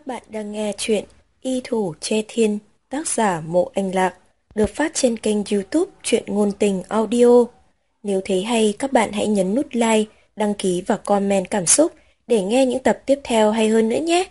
bạn đang nghe chuyện Y Thủ Che Thiên, tác giả Mộ Anh Lạc, được phát trên kênh YouTube Truyện Ngôn Tình Audio. Nếu thấy hay, các bạn hãy nhấn nút like, đăng ký và comment cảm xúc để nghe những tập tiếp theo hay hơn nữa nhé.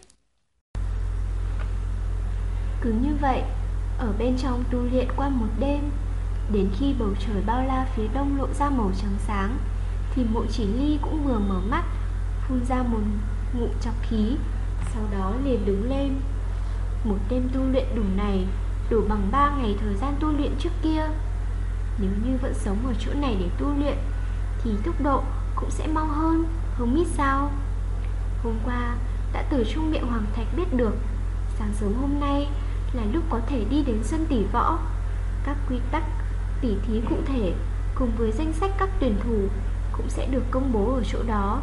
Cứ như vậy, ở bên trong tu luyện qua một đêm, đến khi bầu trời bao la phía đông lộ ra màu trắng sáng, thì Mộ Chỉ Ly cũng vừa mở mắt, phun ra một ngụm trọc khí, sau đó liền đứng lên. Một đêm tu luyện đủ này, đủ bằng 3 ngày thời gian tu luyện trước kia. Nếu như vẫn sống ở chỗ này để tu luyện, thì tốc độ cũng sẽ mau hơn, không biết sao. Hôm qua, đã từ trong miệng Hoàng Thạch biết được, sáng sớm hôm nay là lúc có thể đi đến sân tỷ võ. Các quy tắc tỉ thí cụ thể cùng với danh sách các tuyển thủ cũng sẽ được công bố ở chỗ đó.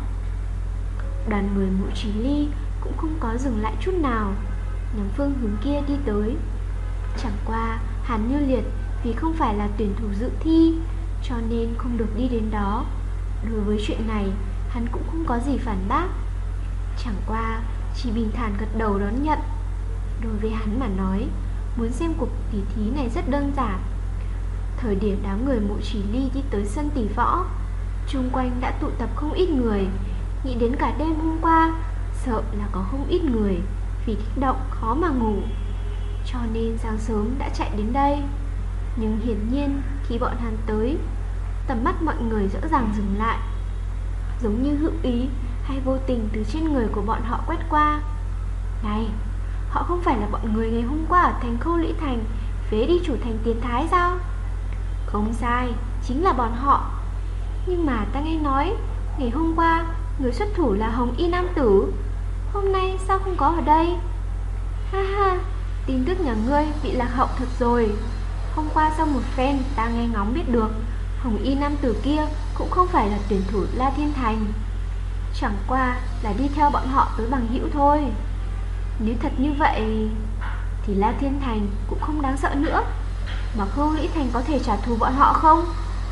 Đoàn người Mộ Chí Ly cũng không có dừng lại chút nào, nhắm phương hướng kia đi tới. Chẳng qua Hàn Như Liệt vì không phải là tuyển thủ dự thi, cho nên không được đi đến đó. Đối với chuyện này, hắn cũng không có gì phản bác, chẳng qua chỉ bình thản gật đầu đón nhận. Đối với hắn mà nói, muốn xem cuộc tỉ thí này rất đơn giản. Thời điểm đám người Mộ Chỉ Ly đi tới sân tỷ võ, chung quanh đã tụ tập không ít người. Nghĩ đến cả đêm hôm qua, sợ là có không ít người vì kích động khó mà ngủ, cho nên sáng sớm đã chạy đến đây. Nhưng hiển nhiên khi bọn hắn tới, tầm mắt mọi người rõ ràng dừng lại, giống như hữu ý hay vô tình từ trên người của bọn họ quét qua. Này, họ không phải là bọn người ngày hôm qua ở thành Khâu Lũy Thành phế đi chủ thành Tiến Thái sao? Không sai, chính là bọn họ. Nhưng mà ta nghe nói ngày hôm qua người xuất thủ là Hồng Y Nam Tử, hôm nay sao không có ở đây? Ha ha, tin tức nhà ngươi bị lạc hậu thật rồi. Hôm qua sau một phen ta nghe ngóng biết được, Hồng Y Nam Tử kia cũng không phải là tuyển thủ La Thiên Thành, chẳng qua là đi theo bọn họ tới bằng hữu thôi. Nếu thật như vậy thì La Thiên Thành cũng không đáng sợ nữa, mà Khâu Lũy Thành có thể trả thù bọn họ không?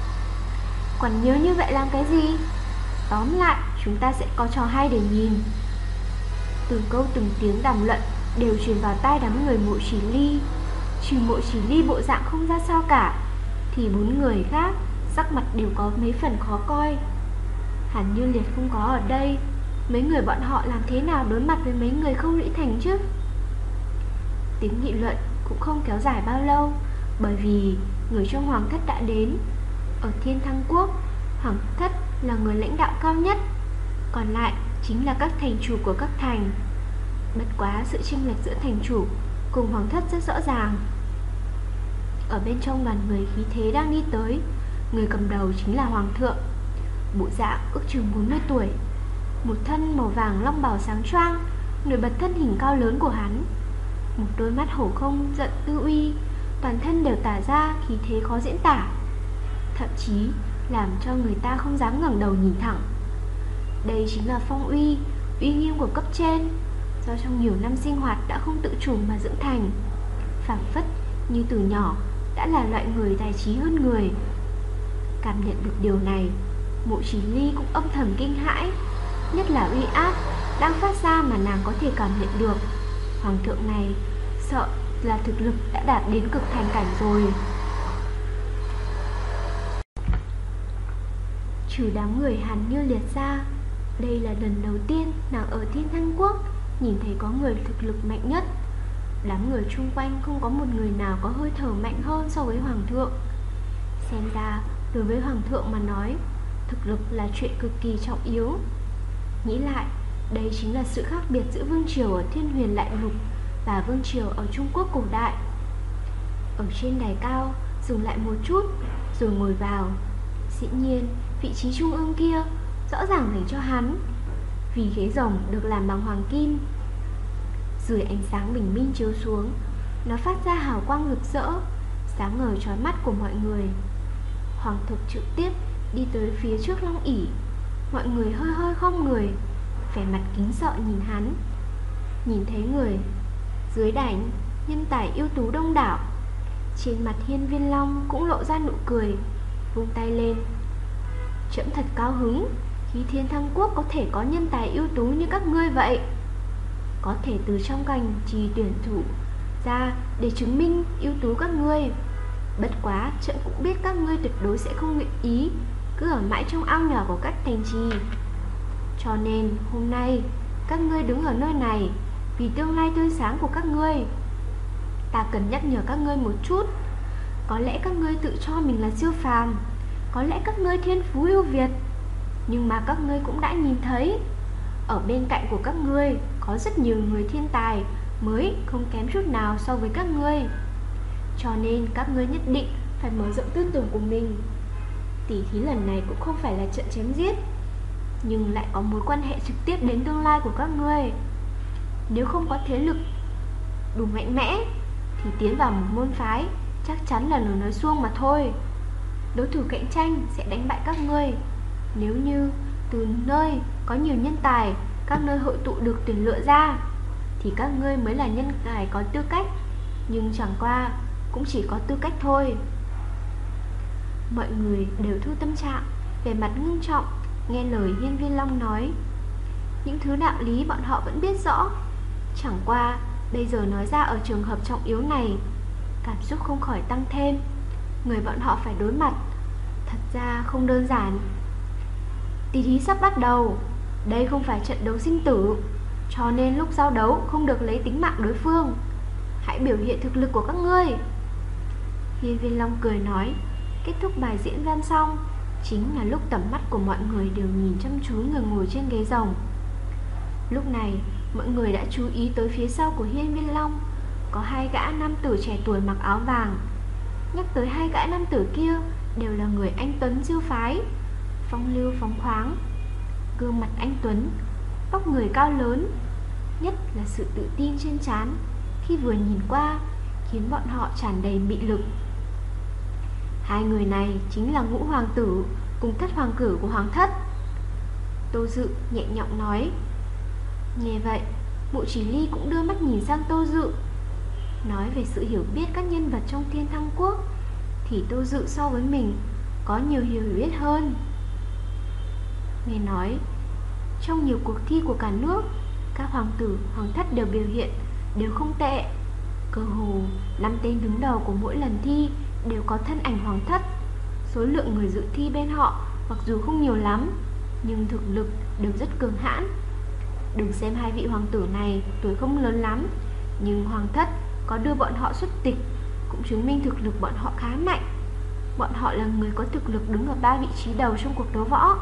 Còn nhớ như vậy làm cái gì? Tóm lại, chúng ta sẽ có trò hay để nhìn. Từng câu từng tiếng đàm luận đều truyền vào tai đám người Mộ Chỉ Ly. Trừ Mộ Chỉ Ly bộ dạng không ra sao cả, thì 4 người khác sắc mặt đều có mấy phần khó coi. Hàn Như Liệt không có ở đây, mấy người bọn họ làm thế nào đối mặt với mấy người Khâu Lũy Thành chứ? Tiếng nghị luận cũng không kéo dài bao lâu, bởi vì người trong Hoàng thất đã đến. Ở Thiên Thăng Quốc, Hoàng thất là người lãnh đạo cao nhất, còn lại chính là các thành chủ của các thành. Bất quá sự chênh lệch giữa thành chủ cùng Hoàng thất rất rõ ràng. Ở bên trong đoàn người khí thế đang đi tới, người cầm đầu chính là Hoàng thượng. Bộ dạng ước chừng 40 tuổi, một thân màu vàng long bào sáng choang, nổi bật thân hình cao lớn của hắn. Một đôi mắt hổ không giận tư uy, toàn thân đều tỏa ra khí thế khó diễn tả, thậm chí làm cho người ta không dám ngẩng đầu nhìn thẳng. Đây chính là phong uy, uy nghiêm của cấp trên, do trong nhiều năm sinh hoạt đã không tự chủ mà dưỡng thành, phảng phất như từ nhỏ đã là loại người tài trí hơn người. Cảm nhận được điều này, Mộ Chỉ Ly cũng âm thầm kinh hãi, nhất là uy áp đang phát ra mà nàng có thể cảm nhận được. Hoàng thượng này sợ là thực lực đã đạt đến cực thành cảnh rồi. Trừ đám người Hàn Như Liệt ra, đây là lần đầu tiên nàng ở Thiên Thăng Quốc nhìn thấy có người thực lực mạnh nhất. Đám người chung quanh không có một người nào có hơi thở mạnh hơn so với Hoàng thượng. Xem ra đối với Hoàng thượng mà nói, thực lực là chuyện cực kỳ trọng yếu. Nghĩ lại, đây chính là sự khác biệt giữa vương triều ở Thiên Huyền Đại Lục và vương triều ở Trung Quốc cổ đại. Ở trên đài cao, dừng lại một chút rồi ngồi vào. Dĩ nhiên, vị trí trung ương kia rõ ràng dành cho hắn, vì ghế rồng được làm bằng hoàng kim. Dưới ánh sáng bình minh chiếu xuống, nó phát ra hào quang rực rỡ, sáng ngời chói mắt của mọi người. Hoàng thượng trực tiếp đi tới phía trước long ỷ, mọi người hơi hơi khom người, vẻ mặt kính sợ nhìn hắn. Nhìn thấy người dưới đài nhân tài ưu tú đông đảo, trên mặt Hiên Viên Long cũng lộ ra nụ cười, vung tay lên. Trẫm thật cao hứng khi Thiên Thăng Quốc có thể có nhân tài ưu tú như các ngươi vậy. có thể từ trong cành trì tuyển thủ ra để chứng minh ưu tú các ngươi. Bất quá trẫm cũng biết các ngươi tuyệt đối sẽ không nguyện ý cứ ở mãi trong ao nhỏ của các thành trì. Cho nên hôm nay các ngươi đứng ở nơi này vì tương lai tươi sáng của các ngươi. Ta cần nhắc nhở các ngươi một chút. Có lẽ các ngươi tự cho mình là siêu phàm, có lẽ các ngươi thiên phú ưu việt, nhưng mà các ngươi cũng đã nhìn thấy, ở bên cạnh của các ngươi có rất nhiều người thiên tài mới không kém chút nào so với các ngươi. Cho nên các ngươi nhất định phải mở rộng tư tưởng của mình. Tỷ thí lần này cũng không phải là trận chém giết, nhưng lại có mối quan hệ trực tiếp đến tương lai của các ngươi. Nếu không có thế lực đủ mạnh mẽ thì tiến vào một môn phái chắc chắn là lời nói suông mà thôi. Đối thủ cạnh tranh sẽ đánh bại các ngươi. Nếu như từ nơi có nhiều nhân tài, các nơi hội tụ được tuyển lựa ra, thì các ngươi mới là nhân tài có tư cách. Nhưng chẳng qua cũng chỉ có tư cách thôi. Mọi người đều thu tâm trạng, vẻ mặt ngưng trọng, nghe lời Hiên Viên Long nói. Những thứ đạo lý bọn họ vẫn biết rõ, chẳng qua bây giờ nói ra ở trường hợp trọng yếu này, cảm xúc không khỏi tăng thêm. Người bọn họ phải đối mặt thật ra không đơn giản. Tỷ thí sắp bắt đầu, đây không phải trận đấu sinh tử, cho nên lúc giao đấu không được lấy tính mạng đối phương. Hãy biểu hiện thực lực của các ngươi. Hiên Viên Long cười nói. Kết thúc bài diễn văn xong, chính là lúc tầm mắt của mọi người đều nhìn chăm chú người ngồi trên ghế rồng. Lúc này mọi người đã chú ý tới phía sau của Hiên Viên Long có hai gã nam tử trẻ tuổi mặc áo vàng. Nhắc tới hai gã nam tử kia đều là người anh tuấn siêu phái, phong lưu phóng khoáng, gương mặt anh tuấn, vóc người cao lớn, nhất là sự tự tin trên trán khi vừa nhìn qua khiến bọn họ tràn đầy mị lực. Hai người này chính là Ngũ Hoàng tử cùng Thất Hoàng cử của Hoàng thất. Tô Dự nhẹ nhõm nói. Nghe vậy, Mộ Chỉ Ly cũng đưa mắt nhìn sang Tô Dự. Nói về sự hiểu biết các nhân vật trong Thiên Thăng Quốc thì Tô Dự so với mình có nhiều hiểu biết hơn. Nghe nói trong nhiều cuộc thi của cả nước, các hoàng tử, hoàng thất đều biểu hiện đều không tệ. Cơ hồ 5 tên đứng đầu của mỗi lần thi đều có thân ảnh hoàng thất. Số lượng người dự thi bên họ mặc dù không nhiều lắm, nhưng thực lực đều rất cường hãn. Đừng xem hai vị hoàng tử này tuổi không lớn lắm, nhưng hoàng thất có đưa bọn họ xuất tịch cũng chứng minh thực lực bọn họ khá mạnh. Bọn họ là người có thực lực đứng ở 3 vị trí đầu trong cuộc đấu võ.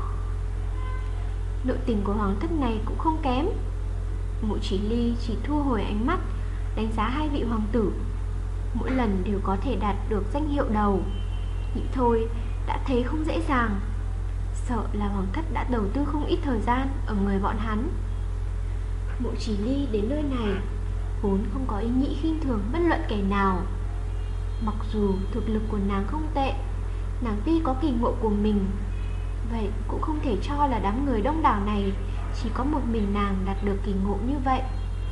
Nội tình của hoàng thất này cũng không kém. Mộ Chỉ Ly chỉ thu hồi ánh mắt đánh giá hai vị hoàng tử. Mỗi lần đều có thể đạt được danh hiệu đầu, nghĩ thôi đã thấy không dễ dàng. Sợ là hoàng thất đã đầu tư không ít thời gian ở người bọn hắn. Mộ Chỉ Ly đến nơi này vốn không có ý nghĩ khinh thường bất luận kẻ nào. Mặc dù thực lực của nàng không tệ, nàng tuy có kỳ ngộ của mình, vậy cũng không thể cho là đám người đông đảo này chỉ có một mình nàng đạt được kỳ ngộ như vậy.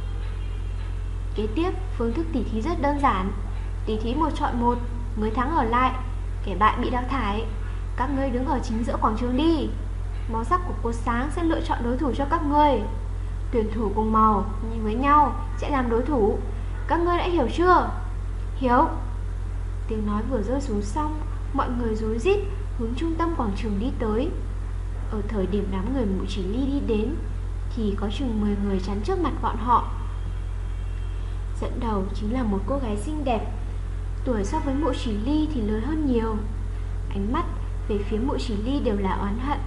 Kế tiếp, phương thức tỉ thí rất đơn giản. Tỉ thí 1 chọn 1, người thắng ở lại, kẻ bại bị đào thải. Các ngươi đứng ở chính giữa quảng trường đi. Màu sắc của cột sáng sẽ lựa chọn đối thủ cho các ngươi. Tuyển thủ cùng màu nhìn với nhau sẽ làm đối thủ. Các ngươi đã hiểu chưa? Hiểu. Tiếng nói vừa rơi xuống xong, mọi người rối rít hướng trung tâm quảng trường đi tới. Ở thời điểm đám người Mộ Chỉ Ly đi đến thì có chừng 10 người chắn trước mặt bọn họ. Dẫn đầu chính là một cô gái xinh đẹp, tuổi so với Mộ Chỉ Ly thì lớn hơn nhiều. Ánh mắt về phía Mộ Chỉ Ly đều là oán hận.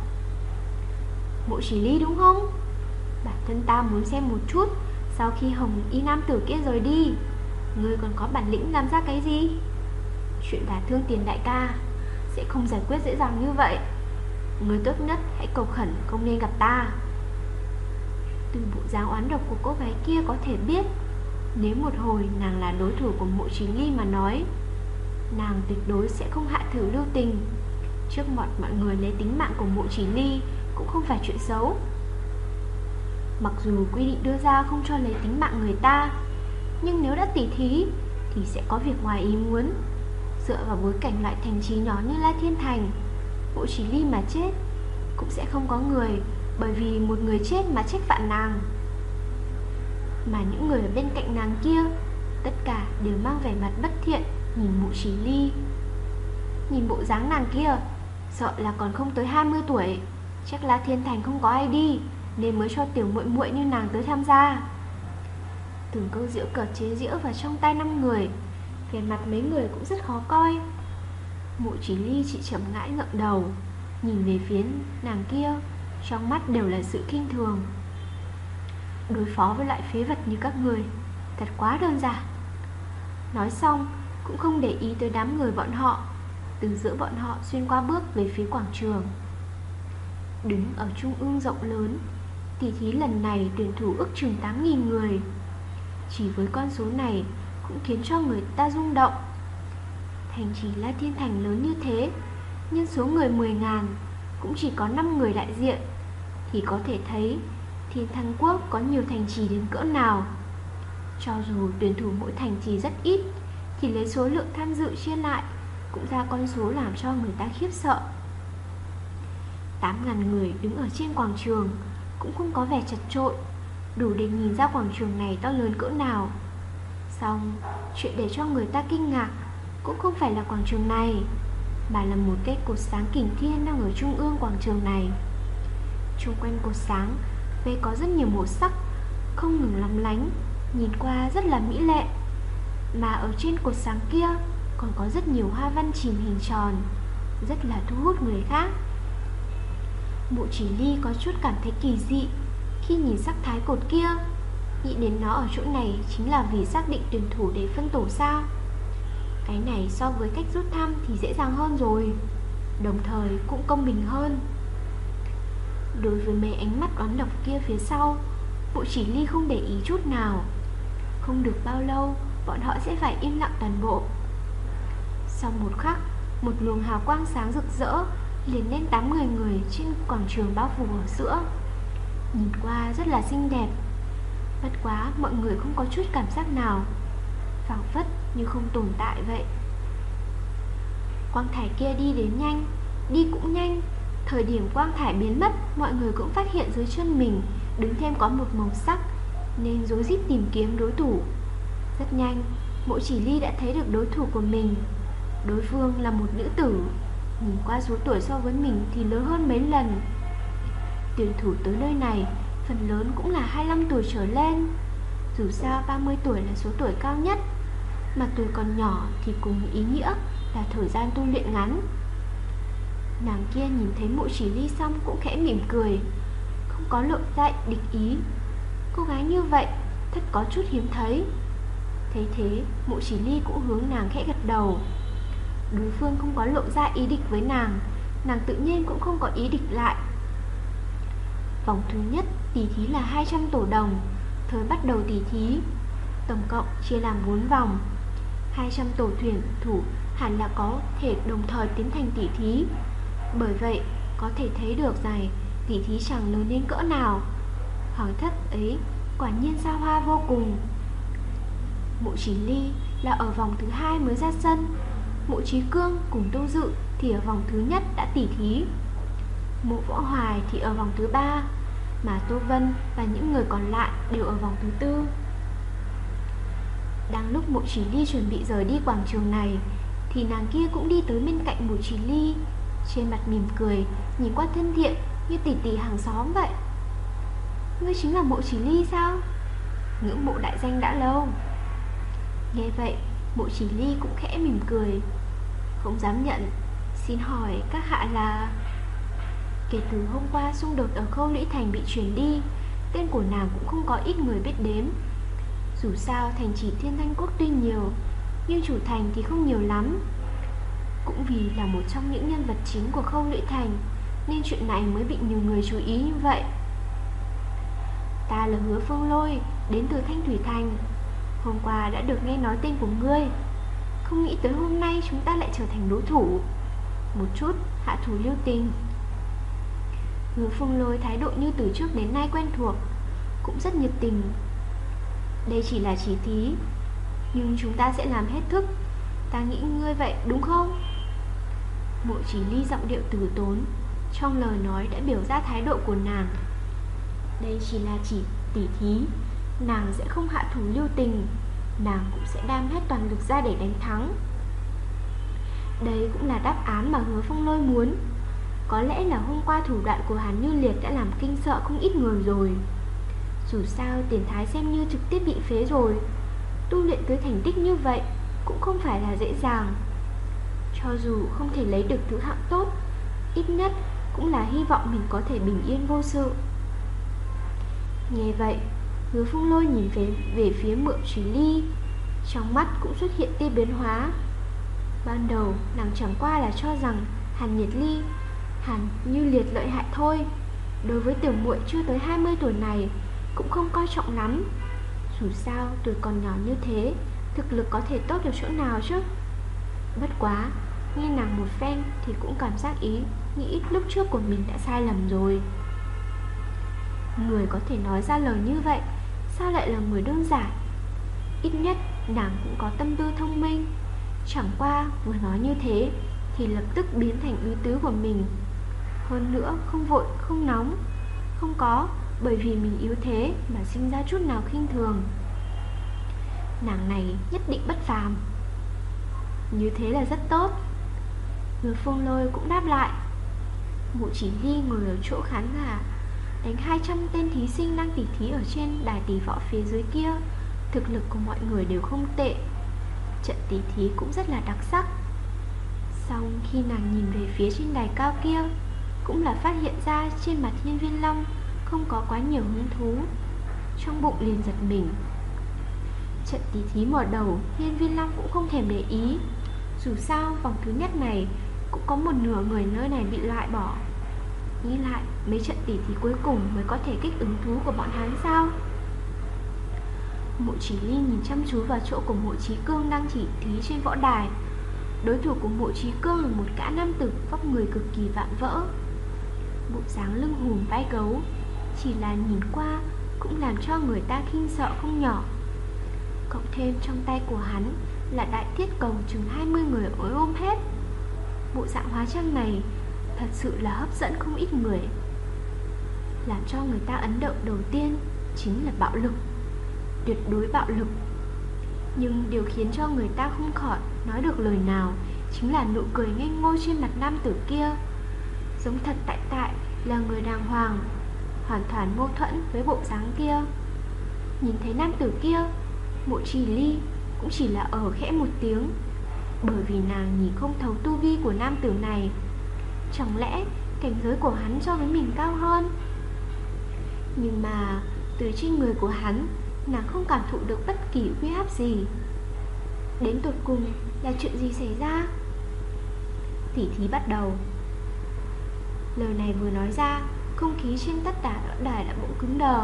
Mộ Chỉ Ly đúng không? Bản thân ta muốn xem một chút, sau khi Hồng Y nam tử kia rời đi, ngươi còn có bản lĩnh làm ra cái gì? Chuyện đả thương Tiền đại ca sẽ không giải quyết dễ dàng như vậy. Ngươi tốt nhất hãy cầu khẩn không nên gặp ta. Từ bộ dáng oán độc của cô gái kia có thể biết, nếu một hồi nàng là đối thủ của Mộ Chỉ Ly mà nói, nàng tuyệt đối sẽ không hạ thử lưu tình. Trước mặt mọi người lấy tính mạng của Mộ Chỉ Ly cũng không phải chuyện xấu. Mặc dù quy định đưa ra không cho lấy tính mạng người ta, nhưng nếu đã tỉ thí thì sẽ có việc ngoài ý muốn. Dựa vào bối cảnh loại thành trì nhỏ như La Thiên Thành, Mộ Chỉ Ly mà chết cũng sẽ không có người bởi vì một người chết mà trách phạt nàng. mà những người ở bên cạnh nàng kia tất cả đều mang vẻ mặt bất thiện nhìn Mộ Chỉ Ly. Nhìn bộ dáng nàng kia, sợ là còn không tới 20 tuổi, chắc là Thiên Thành không có ai đi nên mới cho tiểu muội muội như nàng tới tham gia. Từng câu giễu cợt chế giễu vào trong tai 5 người, vẻ mặt mấy người cũng rất khó coi. Mộ Chỉ Ly chỉ chậm rãi ngẩng đầu, nhìn về phía nàng kia, trong mắt đều là sự khinh thường. Đối phó với loại phế vật như các người thật quá đơn giản. Nói xong cũng không để ý tới đám người bọn họ, từ giữa bọn họ xuyên qua bước về phía quảng trường. Đứng ở trung ương rộng lớn, tỷ thí lần này tuyển thủ ước chừng 8.000 người. Chỉ với con số này cũng khiến cho người ta rung động. Thành trì La Thiên Thành lớn như thế, nhân số người 10.000 cũng chỉ có 5 người đại diện, thì có thể thấy Thiên Thăng Quốc có nhiều thành trì đến cỡ nào. Cho dù tuyển thủ mỗi thành trì rất ít, thì lấy số lượng tham dự chia lại cũng ra con số làm cho người ta khiếp sợ. 8.000 người đứng ở trên quảng trường cũng không có vẻ chật chội, đủ để nhìn ra quảng trường này to lớn cỡ nào. Xong, chuyện để cho người ta kinh ngạc cũng không phải là quảng trường này, mà là một cây cột sáng kình thiên đang ở trung ương quảng trường này. Xung quanh cột sáng vây có rất nhiều màu sắc, không ngừng lóng lánh, nhìn qua rất là mỹ lệ. Mà ở trên cột sáng kia còn có rất nhiều hoa văn chìm hình tròn, rất là thu hút người khác. Mộ Chỉ Ly có chút cảm thấy kỳ dị khi nhìn sắc thái cột kia, nghĩ đến nó ở chỗ này chính là vì xác định tuyển thủ để phân tổ sao. Cái này so với cách rút thăm thì dễ dàng hơn rồi, đồng thời cũng công bình hơn. Đối với mấy ánh mắt oán độc kia phía sau, Mộ Chỉ Ly không để ý chút nào. Không được bao lâu, bọn họ sẽ phải im lặng toàn bộ. Sau một khắc, một luồng hào quang sáng rực rỡ liền lên 8 người trên quảng trường bao phủ ở giữa. Nhìn qua rất là xinh đẹp, bất quá mọi người không có chút cảm giác nào, phảng phất như không tồn tại vậy. Quang thải kia đi đến nhanh, đi cũng nhanh. Thời điểm quang thải biến mất, mọi người cũng phát hiện dưới chân mình đứng thêm có một màu sắc, nên rối rít tìm kiếm đối thủ. Rất nhanh, Mộ Chỉ Ly đã thấy được đối thủ của mình. Đối phương là một nữ tử, nhìn qua số tuổi so với mình thì lớn hơn mấy lần. Tuyển thủ tới nơi này phần lớn cũng là 25 tuổi trở lên. Dù sao 30 tuổi là số tuổi cao nhất, mà tuổi còn nhỏ thì cùng ý nghĩa là thời gian tu luyện ngắn. Nàng kia nhìn thấy Mộ Chỉ Ly xong cũng khẽ mỉm cười, không có lộ ra địch ý. Cô gái như vậy thật có chút hiếm thấy. Thấy thế, Mộ Chỉ Ly cũng hướng nàng khẽ gật đầu. Đối phương không có lộ ra ý địch với nàng, nàng tự nhiên cũng không có ý địch lại. Vòng thứ nhất tỷ thí là 200 tổ đồng. Thời bắt đầu tỷ thí, tổng cộng chia làm 4 vòng. 200 tổ tuyển thủ hẳn là có thể đồng thời tiến hành tỷ thí. Bởi vậy, có thể thấy được rằng tỷ thí chẳng lớn đến cỡ nào. Hoàng thất ấy quả nhiên xa hoa vô cùng. Mộ Chỉ Ly là ở vòng thứ 2 mới ra sân. Mộ Chí Cương cùng Tô Dự thì ở vòng thứ nhất đã tỷ thí. Mộ Võ Hoài thì ở vòng thứ 3, mà Tô Vân và những người còn lại đều ở vòng thứ 4. Đang lúc Mộ Chỉ Ly chuẩn bị rời đi quảng trường này, thì nàng kia cũng đi tới bên cạnh Mộ Chỉ Ly, trên mặt mỉm cười, nhìn qua thân thiện như tỷ tỷ hàng xóm vậy. Ngươi chính là Mộ Chỉ Ly sao? Ngưỡng mộ đại danh đã lâu. Nghe vậy, Mộ Chỉ Ly cũng khẽ mỉm cười, không dám nhận. Xin hỏi các hạ là... Kể từ hôm qua xung đột ở Khâu Lũy Thành bị chuyển đi, tên của nàng cũng không có ít người biết đến. Dù sao thành trì Thiên Thanh Quốc tuy nhiều, nhưng chủ thành thì không nhiều lắm. Cũng vì là một trong những nhân vật chính của Khâu Lũy Thành, nên chuyện này mới bị nhiều người chú ý như vậy. Ta là Hứa Phương Lôi, đến từ Thanh Thủy Thành. Hôm qua đã được nghe nói tên của ngươi, không nghĩ tới hôm nay chúng ta lại trở thành đối thủ. Một chút hạ thủ lưu tình. Hứa Phương Lôi thái độ như từ trước đến nay quen thuộc, cũng rất nhiệt tình. Đây chỉ là chỉ thí, nhưng chúng ta sẽ làm hết sức. Ta nghĩ ngươi vậy đúng không? Mộ Chỉ Ly giọng điệu từ tốn, trong lời nói đã biểu ra thái độ của nàng. Đây chỉ là chỉ tỉ thí, nàng sẽ không hạ thủ lưu tình, nàng cũng sẽ đem hết toàn lực ra để đánh thắng. Đây cũng là đáp án mà Hứa Phong Lôi muốn. Có lẽ là hôm qua thủ đoạn của Hàn Như Liệt đã làm kinh sợ không ít người rồi. Dù sao Tiền Thái xem như trực tiếp bị phế rồi, tu luyện tới thành tích như vậy cũng không phải là dễ dàng. Cho dù không thể lấy được thứ hạng tốt, ít nhất cũng là hy vọng mình có thể bình yên vô sự. Nghe vậy, Hứa Phong Lôi nhìn về phía Mộ Chỉ Ly, trong mắt cũng xuất hiện tia biến hóa. Ban đầu nàng chẳng qua là cho rằng Hàn Như Liệt lợi hại thôi. Đối với tiểu muội chưa tới 20 tuổi này cũng không coi trọng lắm. Dù sao tuổi còn nhỏ như thế, thực lực có thể tốt ở chỗ nào chứ. Bất quá, nghe nàng một phen thì cũng cảm giác nghĩ lúc trước của mình đã sai lầm rồi. Người có thể nói ra lời như vậy sao lại là người đơn giản? Ít nhất nàng cũng có tâm tư thông minh. Chẳng qua vừa nói như thế thì lập tức biến thành ý tứ của mình. Hơn nữa không vội không nóng, không có bởi vì mình yếu thế mà sinh ra chút nào khinh thường. Nàng này nhất định bất phàm. Như thế là rất tốt. Hứa Phong Lôi cũng đáp lại. Mộ Chỉ Ly ngồi ở chỗ khán giả, đánh 200 tên thí sinh đang tỉ thí ở trên đài tỷ võ phía dưới kia. Thực lực của mọi người đều không tệ, trận tỉ thí cũng rất là đặc sắc. Xong khi nàng nhìn về phía trên đài cao kia, cũng là phát hiện ra trên mặt Hiên Viên Long không có quá nhiều hứng thú. Trong bụng liền giật mình. Trận tỉ thí mở đầu Hiên Viên Long cũng không thèm để ý. Dù sao vòng thứ nhất này cũng có một nửa người nơi này bị loại bỏ. Nghĩ lại mấy trận tỉ thí cuối cùng mới có thể kích ứng thú của bọn hắn sao? Mộ Chỉ Ly nhìn chăm chú vào chỗ của Mộ Chí Cương đang chỉ thí trên võ đài. Đối thủ của Mộ Chí Cương là một gã nam tử vóc người cực kỳ vạm vỡ, bộ dáng lưng hùm vai gấu, chỉ là nhìn qua cũng làm cho người ta kinh sợ không nhỏ. Cộng thêm trong tay của hắn là đại thiết cầu chừng 20 người ôm hết. Bộ dạng hóa trang này thật sự là hấp dẫn không ít người. Làm cho người ta ấn tượng đầu tiên chính là bạo lực, tuyệt đối bạo lực. Nhưng điều khiến cho người ta không khỏi nói được lời nào chính là nụ cười ngây ngô trên mặt nam tử kia, giống thật tại là người đàng hoàng, hoàn toàn mâu thuẫn với bộ dáng kia. Nhìn thấy nam tử kia, Mộ Chỉ Ly cũng chỉ là khẽ một tiếng, bởi vì nàng nhìn không thấu tu vi của nam tử này. Chẳng lẽ cảnh giới của hắn so với mình cao hơn? Nhưng mà từ trên người của hắn, nàng không cảm thụ được bất kỳ uy áp gì. Đến tột cùng là chuyện gì xảy ra? Tỉ thí bắt đầu. Lời này vừa nói ra, không khí trên tất cả đài đã bỗng cứng đờ.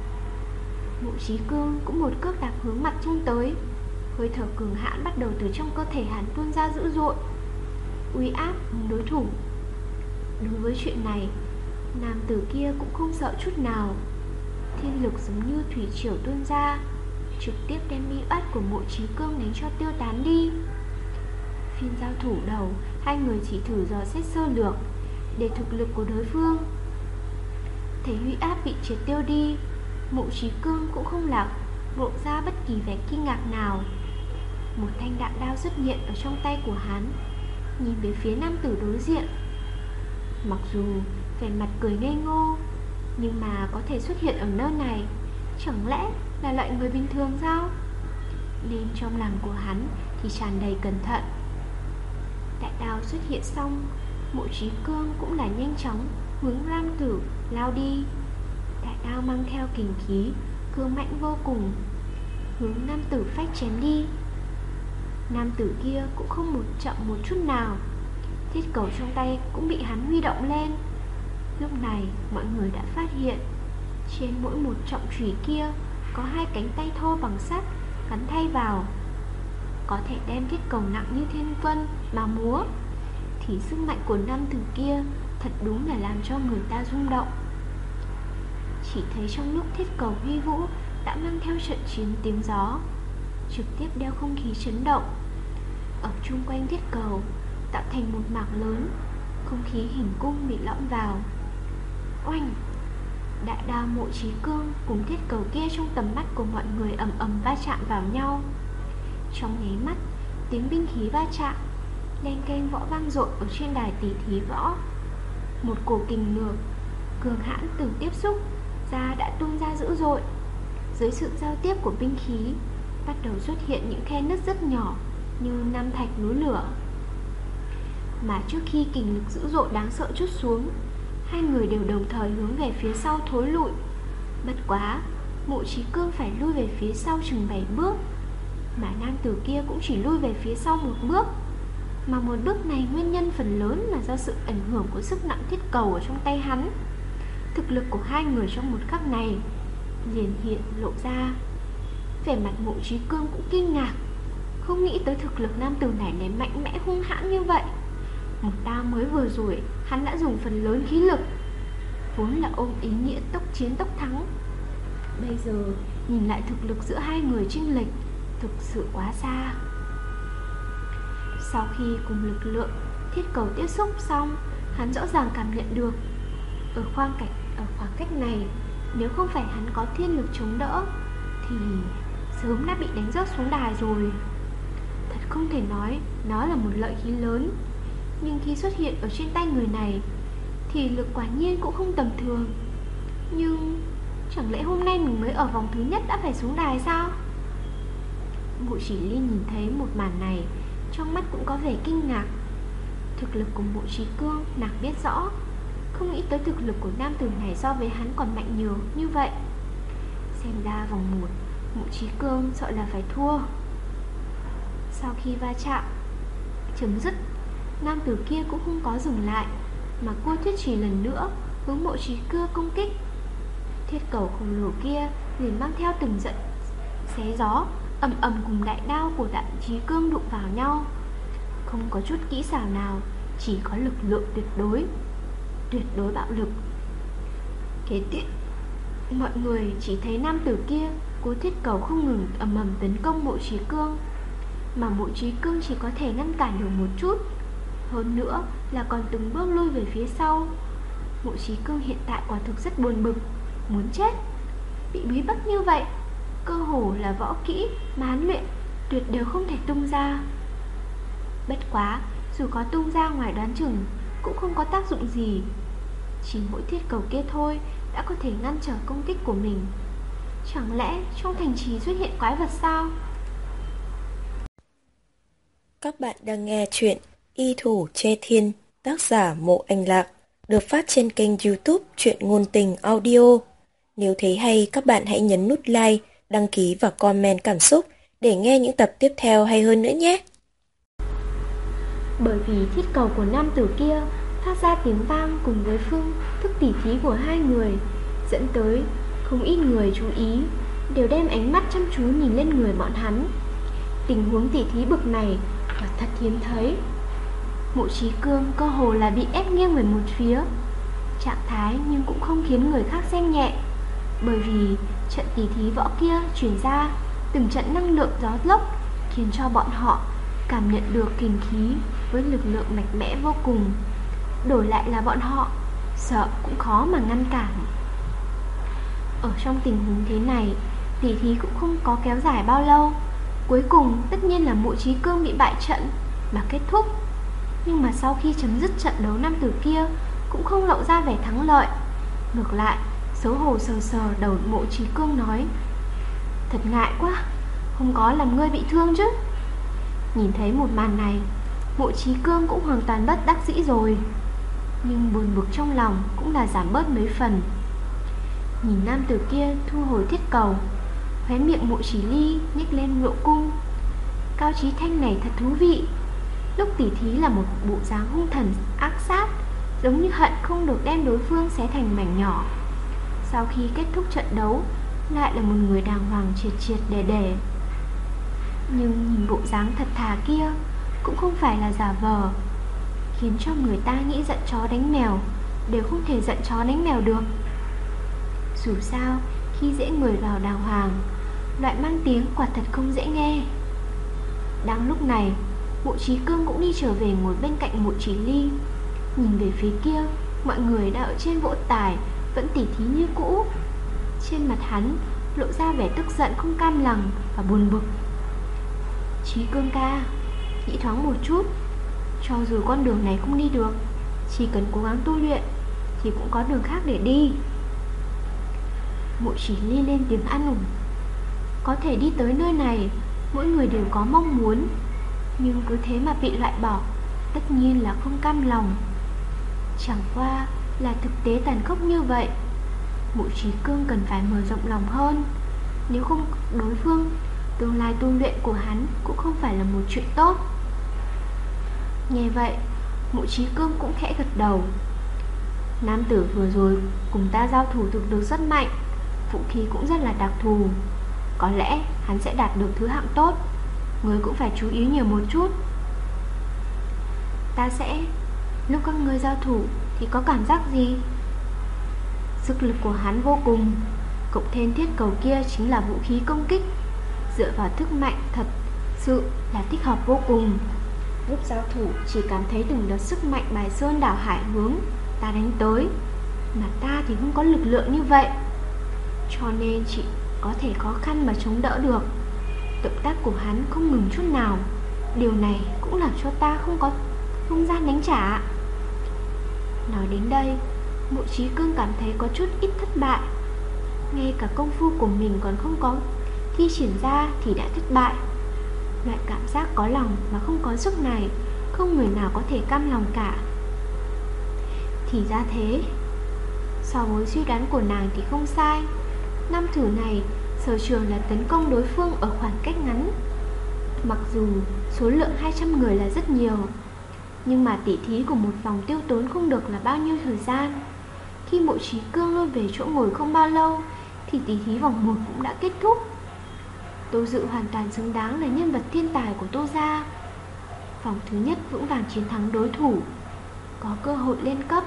Mộ Chí Cương cũng một cước đạp hướng mặt Trung tới. Hơi thở cường hãn bắt đầu từ trong cơ thể hắn tuôn ra dữ dội, uy áp đối thủ. Đối với chuyện này, nam tử kia cũng không sợ chút nào. Thiên lực giống như thủy triều tuôn ra, trực tiếp đem uy áp của Mộ Chí Cương đánh cho tiêu tán đi. Phiên giao thủ đầu, hai người chỉ thử dò xét sơ lược để thực lực của đối phương. Thấy uy áp bị triệt tiêu đi, Mộ Chí Cương cũng không lộ ra bất kỳ vẻ kinh ngạc nào. Một thanh đại đao xuất hiện ở trong tay của hắn, nhìn về phía nam tử đối diện. Mặc dù vẻ mặt cười ngây ngô, nhưng mà có thể xuất hiện ở nơi này, chẳng lẽ là loại người bình thường sao? Nên trong lòng của hắn thì tràn đầy cẩn thận. Đại đao xuất hiện xong, Mộ Chí Cương cũng là nhanh chóng hướng nam tử lao đi. Đại đao mang theo kình khí cương mãnh vô cùng, hướng nam tử phách chém đi. Nam tử kia cũng không chậm một chút nào, thiết cầu trong tay cũng bị hắn huy động lên. Lúc này mọi người đã phát hiện trên mỗi một trọng chùy kia có hai cánh tay thô bằng sắt gắn thay vào, có thể đem thiết cầu nặng như thiên vân mà múa. Thì sức mạnh của nam tử kia thật đúng là làm cho người ta rung động. Chỉ thấy trong lúc thiết cầu huy vũ đã mang theo trận chiến tiếng gió, trực tiếp đeo không khí chấn động. Ở chung quanh thiết cầu tạo thành một mảng lớn, không khí hình cung bị lõm vào. Oanh! Đại đao Mộ Chí Cương cùng thiết cầu kia trong tầm mắt của mọi người ầm ầm va chạm vào nhau. Trong nháy mắt, tiếng binh khí va chạm, len keng võ vang dội ở trên đài tỉ thí võ. Một cổ kình ngược cường hãn từ tiếp xúc ra đã tuôn ra dữ dội. Dưới sự giao tiếp của binh khí, bắt đầu xuất hiện những khe nứt rất nhỏ như nam thạch núi lửa. Mà trước khi kình lực dữ dội đáng sợ trút xuống, hai người đều đồng thời hướng về phía sau thối lùi. Bất quá, Mộ Chí Cương phải lui về phía sau chừng 7 bước, mà nam tử kia cũng chỉ lui về phía sau 1 bước. Mà một bước này nguyên nhân phần lớn là do sự ảnh hưởng của sức nặng thiết cầu ở trong tay hắn. Thực lực của hai người trong một khắc này liền hiện lộ ra. Vẻ mặt Mộ Chí Cương cũng kinh ngạc, không nghĩ tới thực lực nam tử này lại mạnh mẽ hung hãn như vậy. Một đao mới vừa rồi hắn đã dùng phần lớn khí lực, vốn là ôm ý nghĩa tốc chiến tốc thắng. Bây giờ nhìn lại thực lực giữa hai người chênh lệch thực sự quá xa. Sau khi cùng lực lượng thiết cầu tiếp xúc xong, hắn rõ ràng cảm nhận được ở khoảng cách này, nếu không phải hắn có thiên lực chống đỡ thì sớm đã bị đánh rớt xuống đài rồi. Thật không thể nói nó là một lợi khí lớn, nhưng khi xuất hiện ở trên tay người này thì lực quả nhiên cũng không tầm thường. Nhưng chẳng lẽ hôm nay mình mới ở vòng thứ nhất đã phải xuống đài sao? Mộ Chỉ Ly nhìn thấy một màn này, trong mắt cũng có vẻ kinh ngạc. Thực lực của Mộ Chí Cương nàng biết rõ, không nghĩ tới thực lực của nam tử này so với hắn còn mạnh nhiều như vậy. Xem ra vòng 1 Mộ Chí Cương sợ là phải thua. Sau khi va chạm chấm dứt, nam tử kia cũng không có dừng lại, mà cua thiết chùy lần nữa hướng Mộ Chí Cương công kích. Thiết cầu khổng lồ kia liền mang theo từng trận xé gió, ầm ầm cùng đại đao của Đại Chí Cương đụng vào nhau. Không có chút kỹ xảo nào, chỉ có lực lượng tuyệt đối bạo lực. Kế tiếp, mọi người chỉ thấy nam tử kia cố thiết cầu không ngừng ầm ầm tấn công Mộ Chí Cương, mà Mộ Chí Cương chỉ có thể ngăn cản được một chút, hơn nữa là còn từng bước lui về phía sau. Mộ Chí Cương hiện tại quả thực rất buồn bực, muốn chết. Bị bí bách như vậy, cơ hồ là võ kỹ mà hắn luyện tuyệt đều không thể tung ra. Bất quá, dù có tung ra ngoài đoán chừng cũng không có tác dụng gì. Chỉ mỗi thiết cầu kia thôi đã có thể ngăn trở công kích của mình. Chẳng lẽ trong thành trì xuất hiện quái vật sao? Các bạn đang nghe chuyện Y Thủ Che Thiên, tác giả Mộ Anh Lạc, được phát trên kênh YouTube Truyện Ngôn Tình Audio. Nếu thấy hay, các bạn hãy nhấn nút like, đăng ký và comment cảm xúc để nghe những tập tiếp theo hay hơn nữa nhé. Bởi vì thiết cầu của nam tử kia phát ra tiếng vang cùng với phương thức tỉ thí của hai người, dẫn tới không ít người chú ý, đều đem ánh mắt chăm chú nhìn lên người bọn hắn. Tình huống tỉ thí bực này quả thật hiếm thấy. Mộ Chí Cương cơ hồ là bị ép nghiêng về một phía, trạng thái nhưng cũng không khiến người khác xem nhẹ. Bởi vì trận tỉ thí võ kia truyền ra từng trận năng lượng gió lốc, khiến cho bọn họ cảm nhận được kình khí với lực lượng mạnh mẽ vô cùng. Đổi lại là bọn họ sợ cũng khó mà ngăn cản. Ở trong tình huống thế này, tỉ thí cũng không có kéo dài bao lâu. Cuối cùng tất nhiên là Mộ Chí Cương bị bại trận mà kết thúc. Nhưng mà sau khi chấm dứt trận đấu, nam tử kia cũng không lộ ra vẻ thắng lợi. Ngược lại, xấu hổ sờ sờ đầu Mộ Chí Cương nói: "Thật ngại quá, không có làm ngươi bị thương chứ." Nhìn thấy một màn này, Mộ Chí Cương cũng hoàn toàn bất đắc dĩ rồi, nhưng buồn bực trong lòng cũng là giảm bớt mấy phần. Nhìn nam tử kia thu hồi thiết cầu, khóe miệng Mộ Chỉ Ly nhếch lên nụ cung. Cao Chí Thanh này thật thú vị. Lúc tỉ thí là một bộ dáng hung thần ác sát, giống như hận không được đem đối phương xé thành mảnh nhỏ. Sau khi kết thúc trận đấu, lại là một người đàng hoàng triệt triệt để để. Nhưng nhìn bộ dáng thật thà kia cũng không phải là giả vờ, khiến cho người ta nghĩ giận chó đánh mèo đều không thể giận chó đánh mèo được. Dù sao, khi dễ người vào đàng hoàng, loại mang tiếng quả thật không dễ nghe. Đang lúc này, Mộ Chí Cương cũng đi trở về ngồi bên cạnh Mộ Chỉ Ly. Nhìn về phía kia, mọi người đã ở trên võ đài vẫn tỉ thí như cũ. Trên mặt hắn lộ ra vẻ tức giận không cam lòng và buồn bực. Chí Cương ca, nghĩ thoáng một chút. Cho dù con đường này không đi được, chỉ cần cố gắng tu luyện thì cũng có đường khác để đi. Mộ Chỉ Ly lên tiếng an ủi. Có thể đi tới nơi này, mỗi người đều có mong muốn, nhưng cứ thế mà bị loại bỏ, tất nhiên là không cam lòng. Chẳng qua là thực tế tàn khốc như vậy. Mộ Chí Cương cần phải mở rộng lòng hơn. Nếu không đối phương, tương lai tu luyện của hắn cũng không phải là một chuyện tốt. Nghe vậy, Mộ Chí Cương cũng khẽ gật đầu. Nam tử vừa rồi cùng ta giao thủ thực lực rất mạnh, vũ khí cũng rất là đặc thù. Có lẽ hắn sẽ đạt được thứ hạng tốt. Ngươi cũng phải chú ý nhiều một chút. Ta sẽ... Lúc các ngươi giao thủ thì có cảm giác gì? Sức lực của hắn vô cùng, cộng thêm thiết cầu kia chính là vũ khí công kích. Dựa vào thức mạnh thật sự là thích hợp vô cùng. Lúc giao thủ chỉ cảm thấy từng đợt sức mạnh bài sơn đảo hải hướng ta đánh tới, mà ta thì không có lực lượng như vậy, cho nên chỉ có thể khó khăn mà chống đỡ được. Động tác của hắn không ngừng chút nào, điều này cũng làm cho ta không có không gian đánh trả. Nói đến đây, Mộ Chí Cương cảm thấy có chút ít thất bại. Ngay cả công phu của mình còn không có thi triển ra thì đã thất bại. Loại cảm giác có lòng mà không có sức này, không người nào có thể cam lòng cả. Thì ra thế. So với suy đoán của nàng thì không sai. Nam thử này sở trường là tấn công đối phương ở khoảng cách ngắn. Mặc dù số lượng 200 người là rất nhiều, nhưng mà tỉ thí của một vòng tiêu tốn không được là bao nhiêu thời gian. Khi Mộ Chí Cương lui về chỗ ngồi không bao lâu thì tỉ thí vòng 1 cũng đã kết thúc. Tô Dự hoàn toàn xứng đáng là nhân vật thiên tài của Tô gia. Vòng thứ nhất vững vàng chiến thắng đối thủ, có cơ hội lên cấp.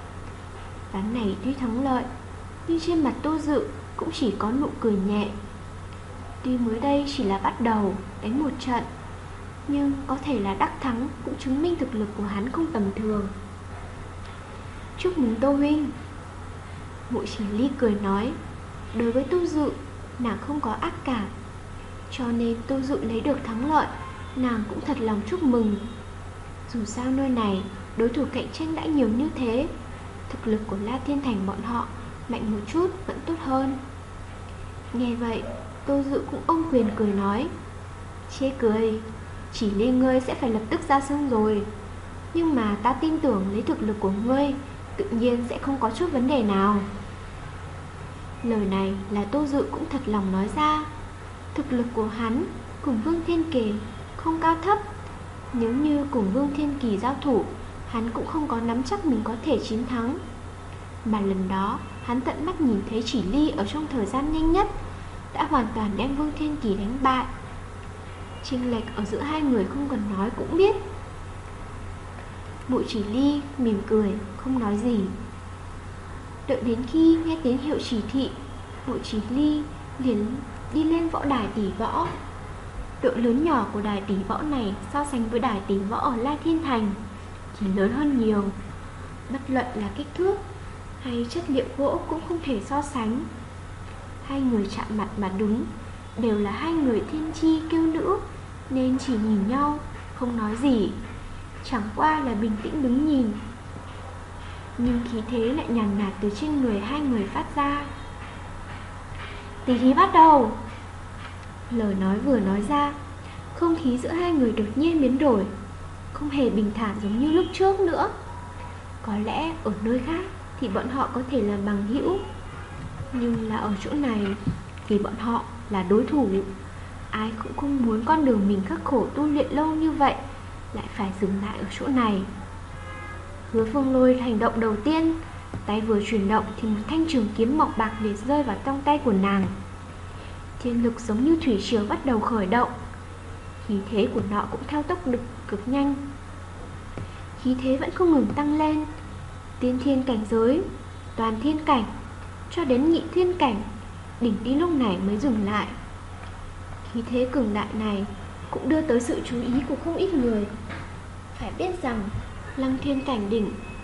Ván này tuy thắng lợi, nhưng trên mặt Tô Dự cũng chỉ có nụ cười nhẹ. Tuy mới đây chỉ là bắt đầu đánh một trận, nhưng có thể là đắc thắng cũng chứng minh thực lực của hắn không tầm thường. Chúc mừng Tô huynh. Mộ Chỉ Ly cười nói. Đối với Tô Dự, nàng không có ác cảm, cho nên Tô Dự lấy được thắng lợi, nàng cũng thật lòng chúc mừng. Dù sao nơi này đối thủ cạnh tranh đã nhiều như thế, thực lực của La Thiên Thành bọn họ mạnh một chút vẫn tốt hơn. Nghe vậy, Tô Dự cũng ôm quyền cười nói. Chê cười, Chỉ Ly ngươi sẽ phải lập tức ra sân rồi, nhưng mà ta tin tưởng lấy thực lực của ngươi tự nhiên sẽ không có chút vấn đề nào. Lời này là Tô Dự cũng thật lòng nói ra. Thực lực của hắn cùng Vương Thiên Kỳ không cao thấp. Nếu như cùng Vương Thiên Kỳ giao thủ, hắn cũng không có nắm chắc mình có thể chiến thắng. Mà lần đó hắn tận mắt nhìn thấy Chỉ Ly ở trong thời gian nhanh nhất đã hoàn toàn đem Vương Thiên Kỳ đánh bại. Chênh lệch ở giữa hai người không cần nói cũng biết. Mộ Chỉ Ly mỉm cười không nói gì. Đợi đến khi nghe tín hiệu chỉ thị, Mộ Chỉ Ly liền đi lên võ đài tỷ võ. Độ lớn nhỏ của đài tỷ võ này so sánh với đài tỷ võ ở La Thiên Thành chỉ lớn hơn nhiều. Bất luận là kích thước hay chất liệu gỗ cũng không thể so sánh. Hai người chạm mặt mà đứng, đều là hai người thiên chi kiêu nữ, nên chỉ nhìn nhau không nói gì, chẳng qua là bình tĩnh đứng nhìn. Nhưng khí thế lại nhàn nhạt từ trên người hai người phát ra. Tỷ thí bắt đầu. Lời nói vừa nói ra, không khí giữa hai người đột nhiên biến đổi, không hề bình thản giống như lúc trước nữa. Có lẽ ở nơi khác thì bọn họ có thể là bằng hữu, nhưng là ở chỗ này thì bọn họ là đối thủ. Ai cũng không muốn con đường mình khắc khổ tu luyện lâu như vậy lại phải dừng lại ở chỗ này. Hứa Phương Lôi hành động đầu tiên, tay vừa chuyển động thì một thanh trường kiếm màu bạc liền rơi vào trong tay của nàng. Thiên lực giống như thủy triều bắt đầu khởi động, khí thế của nó cũng theo tốc độ cực nhanh. Khí thế vẫn không ngừng tăng lên, tiên thiên cảnh giới, toàn thiên cảnh, cho đến nhị thiên cảnh, đỉnh đi lúc này mới dừng lại. Khí thế cường đại này cũng đưa tới sự chú ý của không ít người. Phải biết rằng Lăng Thiên cảnh đỉnh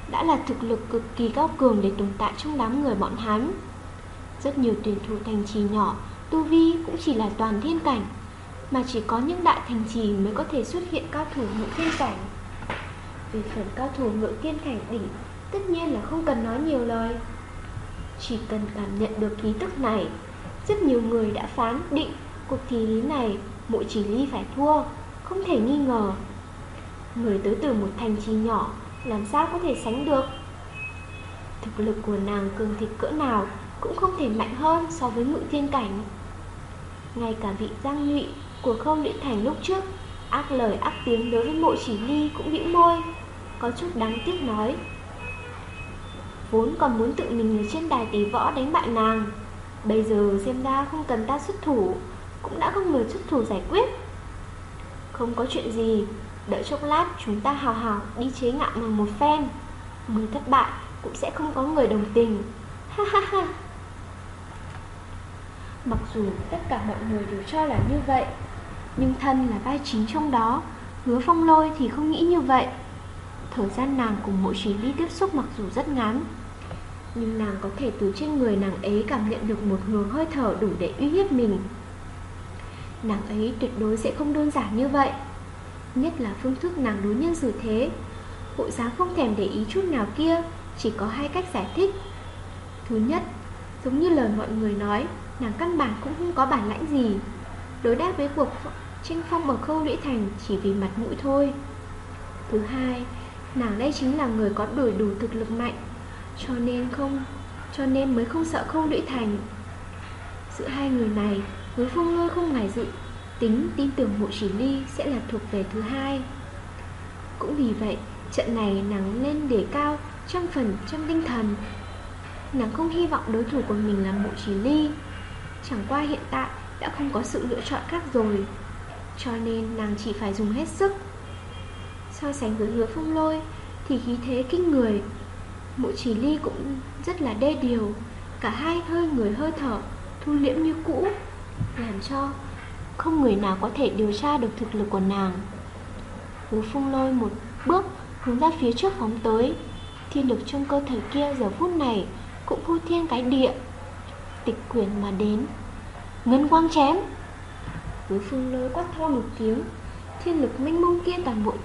đã là thực lực cực kỳ cao cường để tồn tại trong đám người bọn hắn. Rất nhiều tuyển thủ thành trì nhỏ, tu vi cũng chỉ là toàn thiên cảnh, mà chỉ có những đại thành trì mới có thể xuất hiện cao thủ ngự thiên cảnh. Về phần cao thủ ngự thiên cảnh đỉnh, tất nhiên là không cần nói nhiều lời. Chỉ cần cảm nhận được khí tức này, rất nhiều người đã phán định cuộc thi lý này Mộ Chỉ Ly phải thua, không thể nghi ngờ. Người tới từ một thành trì nhỏ làm sao có thể sánh được. Thực lực của nàng cường thịnh cỡ nào cũng không thể mạnh hơn so với ngự thiên cảnh. Ngay cả vị Giang Nhụy của Khâu Lũy Thành lúc trước ác lời ác tiếng đối với Mộ Chỉ Ly cũng bĩu môi, có chút đáng tiếc nói: vốn còn muốn tự mình ở trên đài tỷ võ đánh bại nàng, bây giờ xem ra không cần ta xuất thủ, cũng đã không người xuất thủ giải quyết. Không có chuyện gì, đợi chốc lát chúng ta hào hào đi chế ngạo nàng một phen. Người thất bại cũng sẽ không có người đồng tình. Ha ha ha. Mặc dù tất cả mọi người đều cho là như vậy, nhưng thân là vai chính trong đó, Hứa Phong Lôi thì không nghĩ như vậy. Thời gian nàng cùng Mộ Chỉ Ly tiếp xúc mặc dù rất ngắn, nhưng nàng có thể từ trên người nàng ấy cảm nhận được một luồng hơi thở đủ để uy hiếp mình. Nàng ấy tuyệt đối sẽ không đơn giản như vậy, nhất là phương thức nàng đối nhân xử thế. Bộ dáng không thèm để ý chút nào kia chỉ có hai cách giải thích. Thứ nhất, giống như lời mọi người nói, nàng căn bản cũng không có bản lãnh gì, đối đáp với cuộc tranh phong ở Khâu Lũy Thành chỉ vì mặt mũi thôi. Thứ hai, nàng đây chính là người có đủ thực lực mạnh, cho nên mới không sợ Khâu Lũy Thành. Giữa hai người này, Hứa Phong Lôi không ngoài dự tính tin tưởng Mộ Chỉ Ly sẽ là thuộc về thứ hai. Cũng vì vậy, trận này nàng lên đề cao 100% tinh thần. Nàng không hy vọng đối thủ của mình là Mộ Chỉ Ly, chẳng qua hiện tại đã không có sự lựa chọn khác rồi, cho nên nàng chỉ phải dùng hết sức. So sánh với Hứa Phong Lôi thì khí thế kinh người, Mộ Chỉ Ly cũng rất là đê điều. Cả hai người hơi thở thu liễm như cũ, làm cho không người nào có thể điều tra được thực lực của nàng. Hứa Phong Lôi một bước hướng ra phía trước phóng tới, thiên lực trong cơ thể kia giờ phút này cũng phô thiên cái địa, tịch quyển mà đến. Ngân quang chém. Hứa Phong Lôi quát to một tiếng, thiên lực mênh mông kia toàn bộ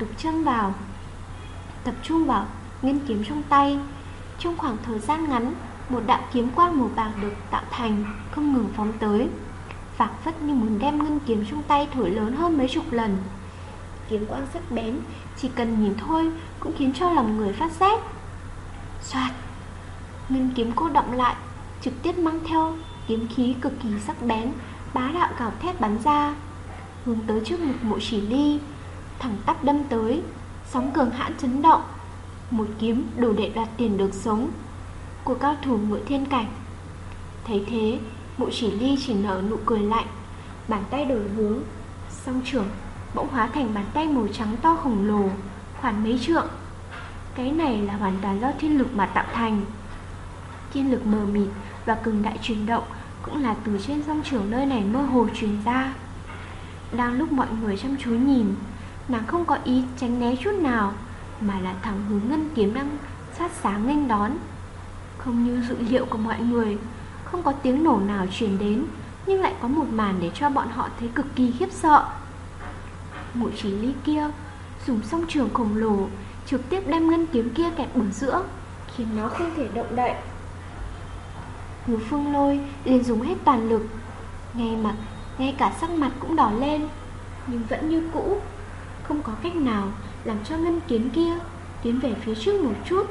tập trung vào ngân kiếm trong tay. Trong khoảng thời gian ngắn, một đạo kiếm quang màu bạc được tạo thành, không ngừng phóng tới, phảng phất như muốn đem ngân kiếm trong tay thổi lớn hơn mấy chục lần. Kiếm quang sắc bén, chỉ cần nhìn thôi cũng khiến cho lòng người phát rét. Xoạt, ngân kiếm cô động lại, trực tiếp mang theo kiếm khí cực kỳ sắc bén, bá đạo gào thét bắn ra, hướng tới trước ngực Mộ Chỉ Ly, thẳng tắp đâm tới. Sóng cường hãn chấn động, một kiếm đủ để đoạt tiền được sống của cao thủ ngự thiên cảnh. Thấy thế, Mộ Chỉ Ly chỉ nở nụ cười lạnh, bàn tay đổi hướng, song trưởng bỗng hóa thành bàn tay màu trắng to khổng lồ, khoảng mấy trượng. Cái này là hoàn toàn do thiên lực mà tạo thành. Thiên lực mờ mịt và cường đại chuyển động cũng là từ trên song trưởng nơi này mơ hồ truyền ra. Đang lúc mọi người chăm chú nhìn, nàng không có ý tránh né chút nào, mà là thẳng hướng ngân kiếm đang sát sáng nghênh đón. Không như dự liệu của mọi người, không có tiếng nổ nào truyền đến, nhưng lại có một màn để cho bọn họ thấy cực kỳ khiếp sợ. Mộ Chỉ Ly kia dùng song trường khổng lồ trực tiếp đem ngân kiếm kia kẹp ở giữa, khiến nó không thể động đậy. Hứa Phương Lôi liền dùng hết toàn lực, ngay cả sắc mặt cũng đỏ lên, nhưng vẫn như cũ, không có cách nào làm cho ngân kiếm kia tiến về phía trước một chút.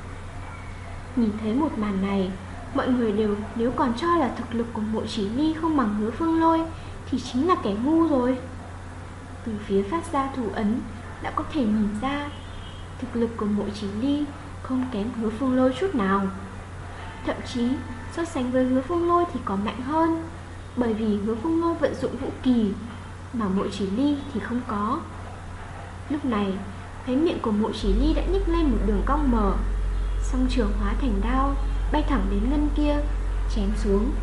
Nhìn thấy một màn này, mọi người đều nếu còn cho là thực lực của Mộ Chỉ Ly không bằng Hứa Phương Lôi thì chính là kẻ ngu rồi. Từ phía phát ra thủ ấn đã có thể nhìn ra thực lực của Mộ Chỉ Ly không kém Hứa Phương Lôi chút nào. Thậm chí so sánh với Hứa Phương Lôi thì còn mạnh hơn, bởi vì Hứa Phương Lôi vận dụng vũ kỳ mà Mộ Chỉ Ly thì không có. Lúc này, khóe miệng của Mộ Chỉ Ly đã nhếch lên một đường cong mờ, song trường hóa thành đao, bay thẳng đến ngân kia, chém xuống.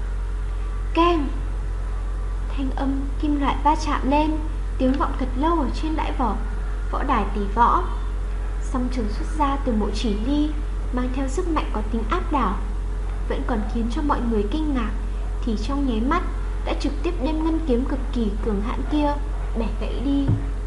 Keng! Thanh âm kim loại va chạm lên, tiếng vọng thật lâu ở trên võ đài tỷ võ. Song trường xuất ra từ mộ chỉ ly mang theo sức mạnh có tính áp đảo, vẫn còn khiến cho mọi người kinh ngạc, thì trong nháy mắt đã trực tiếp đem ngân kiếm cực kỳ cường hãn kia bẻ gãy đi.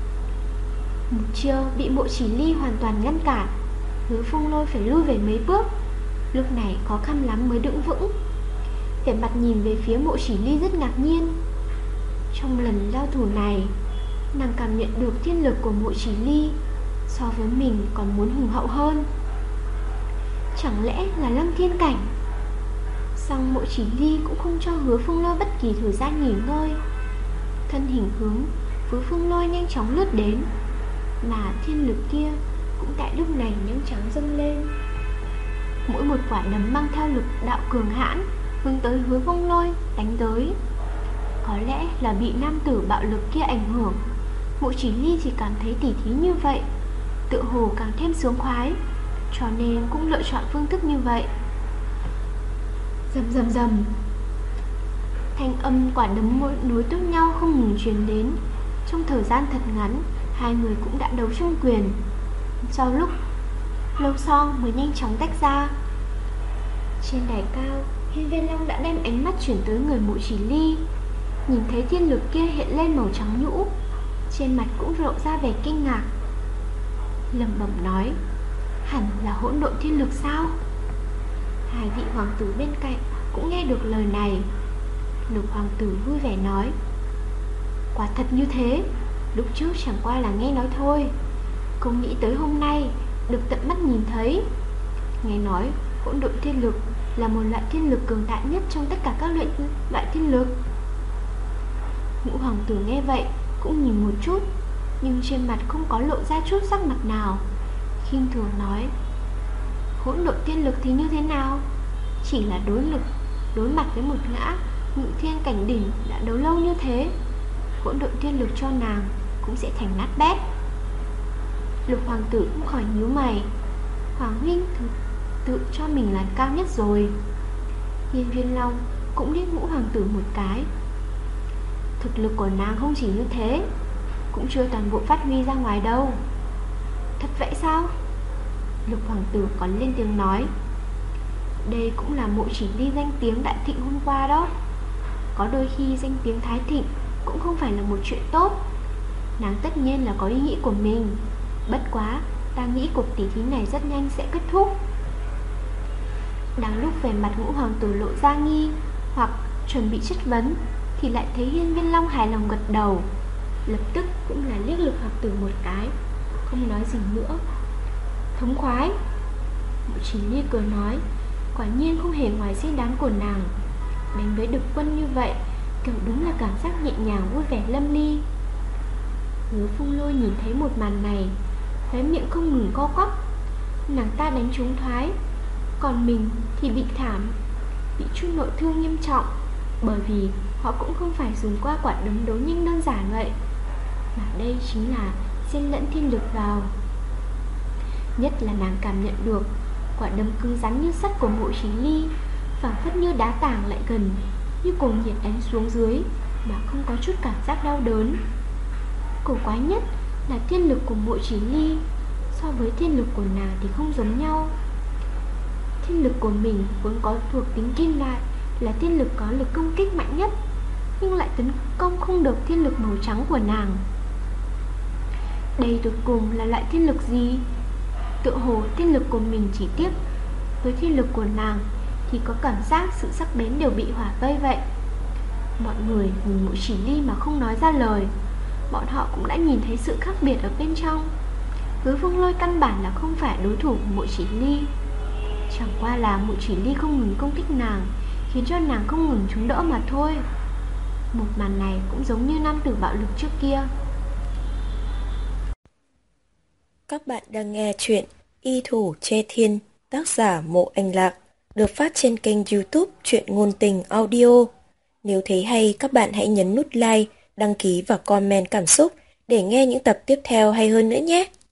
Một chiêu bị mộ chỉ ly hoàn toàn ngăn cản, Hứa Phong Lôi phải lui về mấy bước, lúc này khó khăn lắm mới đứng vững. Vẻ mặt nhìn về phía mộ chỉ ly rất ngạc nhiên. Trong lần giao thủ này, nàng cảm nhận được thiên lực của mộ chỉ ly so với mình còn muốn hùng hậu hơn. Chẳng lẽ là Lâm Thiên Cảnh? Song mộ chỉ ly cũng không cho Hứa Phong Lôi bất kỳ thời gian nghỉ ngơi, thân hình hướng Hứa Phong Lôi nhanh chóng lướt đến, mà thiên lực kia cũng tại lúc này nhanh chóng dâng lên. Mỗi một quả đấm mang theo lực đạo cường hãn hướng tới Hứa Phong Lôi đánh tới. Có lẽ là bị nam tử bạo lực kia ảnh hưởng, mộ chỉ ly chỉ cảm thấy tỉ thí như vậy tựa hồ càng thêm sướng khoái, cho nên cũng lựa chọn phương thức như vậy. Rầm rầm rầm, thanh âm quả đấm nối tiếp nhau không ngừng truyền đến. Trong thời gian thật ngắn, hai người cũng đã đấu chung quyền. Sau lúc lâu sau mới nhanh chóng tách ra. Trên đài cao, Hiên Viên Long đã đem ánh mắt chuyển tới người mộ chỉ ly, nhìn thấy thiên lực kia hiện lên màu trắng nhũ, trên mặt cũng lộ ra vẻ kinh ngạc, lẩm bẩm nói: hẳn là hỗn độn thiên lực sao? Hai vị hoàng tử bên cạnh cũng nghe được lời này. Lục hoàng tử vui vẻ nói: quả thật như thế, lúc trước chẳng qua là nghe nói thôi, không nghĩ tới hôm nay được tận mắt nhìn thấy. Nghe nói hỗn độn thiên lực là một loại thiên lực cường đại nhất trong tất cả các loại thiên lực. Ngũ hoàng tử nghe vậy cũng nhìn một chút, nhưng trên mặt không có lộ ra chút sắc mặt nào, khinh thường nói: hỗn độn thiên lực thì như thế nào? Chỉ là đối mặt với một gã Ngự Thiên Cảnh đỉnh đã đấu lâu như thế, hỗn độn thiên lực cho nàng cũng sẽ thành nát bét. Lục hoàng tử cũng khỏi nhíu mày: hoàng huynh tự cho mình là cao nhất rồi. Hiên Viên Long cũng liếc Ngũ hoàng tử một cái: thực lực của nàng không chỉ như thế, cũng chưa toàn bộ phát huy ra ngoài đâu. Thật vậy sao? Lục hoàng tử còn lên tiếng nói: đây cũng là mộ chỉ ly danh tiếng đại thịnh hôm qua đó. Có đôi khi danh tiếng thái thịnh cũng không phải là một chuyện tốt. Nàng tất nhiên là có ý nghĩ của mình, bất quá ta nghĩ cuộc tỉ thí này rất nhanh sẽ kết thúc. Đang lúc về mặt Ngũ hoàng tử lộ ra nghi hoặc chuẩn bị chất vấn, thì lại thấy Hiên Viên Long hài lòng gật đầu, lập tức cũng là liếc Lục hoàng tử một cái, không nói gì nữa. Thống khoái. Mộ chỉ ly cười nói: quả nhiên không hề ngoài suy đoán của nàng, đánh với địch quân như vậy kiểu đúng là cảm giác nhẹ nhàng vui vẻ lâm ly. Hứa Phong Lôi nhìn thấy một màn này, khóe miệng không ngừng co quắp. Nàng ta đánh trúng thoái, còn mình thì bị thảm, bị chút nội thương nghiêm trọng, bởi vì họ cũng không phải dùng qua quả đấm đấu nhanh đơn giản vậy, mà đây chính là xen lẫn thiên lực vào. Nhất là nàng cảm nhận được quả đấm cứng rắn như sắt của mộ chỉ ly, phảng phất như đá tảng lại gần, như cuồng nhiệt đánh xuống dưới mà không có chút cảm giác đau đớn. Cổ quái nhất là thiên lực của mộ chỉ ly so với thiên lực của nàng thì không giống nhau. Thiên lực của mình vốn có thuộc tính kim loại, là thiên lực có lực công kích mạnh nhất, nhưng lại tấn công không được thiên lực màu trắng của nàng. Đây cuối cùng là loại thiên lực gì? Tựa hồ thiên lực của mình chỉ tiếp với thiên lực của nàng thì có cảm giác sự sắc bén đều bị hỏa vây vậy. Mọi người nhìn mộ chỉ ly mà không nói ra lời. Bọn họ cũng đã nhìn thấy sự khác biệt ở bên trong. Hứa Phong Lôi căn bản là không phải đối thủ của mộ chỉ ly, chẳng qua là mộ chỉ ly không ngừng công kích nàng, khiến cho nàng không ngừng chống đỡ mà thôi. Một màn này cũng giống như nam tử bạo lực trước kia. Các bạn đang nghe chuyện Y Thủ Che Thiên, tác giả Mộ Anh Lạc, được phát trên kênh YouTube Truyện Ngôn Tình Audio. Nếu thấy hay, các bạn hãy nhấn nút like, đăng ký và comment cảm xúc để nghe những tập tiếp theo hay hơn nữa nhé.